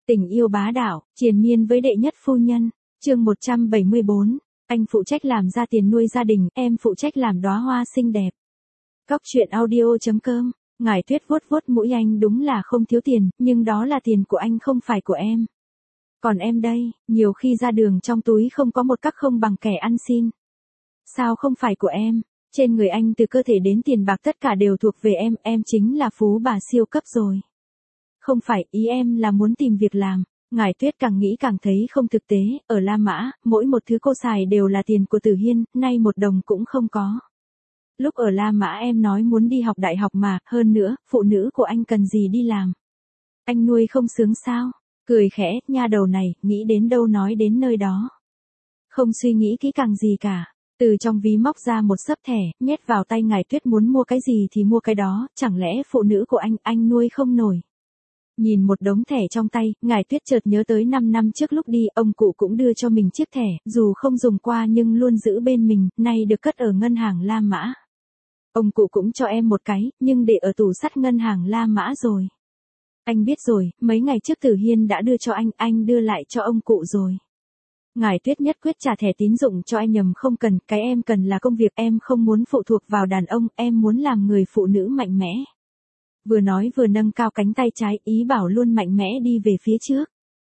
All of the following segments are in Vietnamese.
Tình yêu bá đạo, triền miên với đệ nhất phu nhân. Chương 174. Anh phụ trách làm ra tiền nuôi gia đình, em phụ trách làm đóa hoa xinh đẹp. Cóc truyện audio.com. Ngải Tuyết vuốt vuốt mũi, anh đúng là không thiếu tiền, nhưng đó là tiền của anh không phải của em. Còn em đây, nhiều khi ra đường trong túi không có một cắc không bằng kẻ ăn xin. Sao không phải của em? Trên người anh từ cơ thể đến tiền bạc tất cả đều thuộc về em chính là phú bà siêu cấp rồi. Không phải, ý em là muốn tìm việc làm. Ngải Tuyết càng nghĩ càng thấy không thực tế, ở La Mã, mỗi một thứ cô xài đều là tiền của Tử Hiên, nay một đồng cũng không có. Lúc ở La Mã em nói muốn đi học đại học mà, hơn nữa, phụ nữ của anh cần gì đi làm. Anh nuôi không sướng sao? Cười khẽ, nha đầu này, nghĩ đến đâu nói đến nơi đó. Không suy nghĩ kỹ càng gì cả. Từ trong ví móc ra một xấp thẻ, nhét vào tay Ngải Tuyết, muốn mua cái gì thì mua cái đó, chẳng lẽ phụ nữ của anh nuôi không nổi. Nhìn một đống thẻ trong tay, Ngải Tuyết chợt nhớ tới 5 năm trước lúc đi, ông cụ cũng đưa cho mình chiếc thẻ, dù không dùng qua nhưng luôn giữ bên mình, nay được cất ở ngân hàng La Mã. Ông cụ cũng cho em một cái, nhưng để ở tủ sắt ngân hàng La Mã rồi. Anh biết rồi, mấy ngày trước Tử Hiên đã đưa cho anh đưa lại cho ông cụ rồi. Ngải Tuyết nhất quyết trả thẻ tín dụng cho anh, nhầm không cần, cái em cần là công việc, em không muốn phụ thuộc vào đàn ông, em muốn làm người phụ nữ mạnh mẽ. Vừa nói vừa nâng cao cánh tay trái, ý bảo luôn mạnh mẽ đi về phía trước.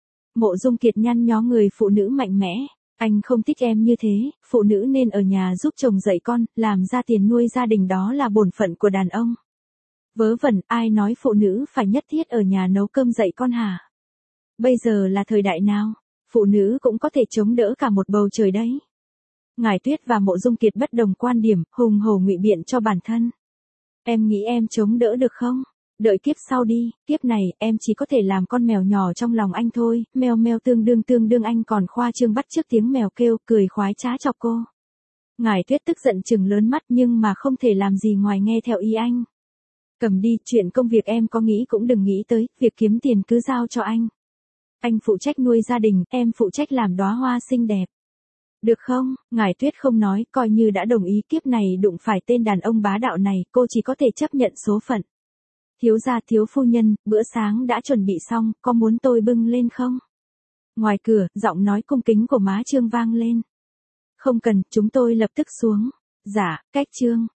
Mộ Dung Kiệt nhăn nhó, người phụ nữ mạnh mẽ. Anh không thích em như thế, phụ nữ nên ở nhà giúp chồng dạy con, làm ra tiền nuôi gia đình, đó là bổn phận của đàn ông. Vớ vẩn, ai nói phụ nữ phải nhất thiết ở nhà nấu cơm dạy con hả? Bây giờ là thời đại nào? Phụ nữ cũng có thể chống đỡ cả một bầu trời đấy. Ngải Tuyết và Mộ Dung Kiệt bất đồng quan điểm, hùng hổ ngụy biện cho bản thân. Em nghĩ em chống đỡ được không? Đợi kiếp sau đi, kiếp này, em chỉ có thể làm con mèo nhỏ trong lòng anh thôi, meo meo tương đương anh còn khoa trương bắt chước tiếng mèo kêu, cười khoái trá chọc cô. Ngải Tuyết tức giận trừng lớn mắt, nhưng mà không thể làm gì ngoài nghe theo ý anh. Cầm đi, chuyện công việc em có nghĩ cũng đừng nghĩ tới, việc kiếm tiền cứ giao cho anh. Anh phụ trách nuôi gia đình, em phụ trách làm đóa hoa xinh đẹp. Được không? Ngải Tuyết không nói, coi như đã đồng ý, kiếp này đụng phải tên đàn ông bá đạo này, cô chỉ có thể chấp nhận số phận. Thiếu gia, thiếu phu nhân, bữa sáng đã chuẩn bị xong, có muốn tôi bưng lên không? Ngoài cửa, giọng nói cung kính của má Trương vang lên. Không cần, chúng tôi lập tức xuống. Dạ, cách Trương.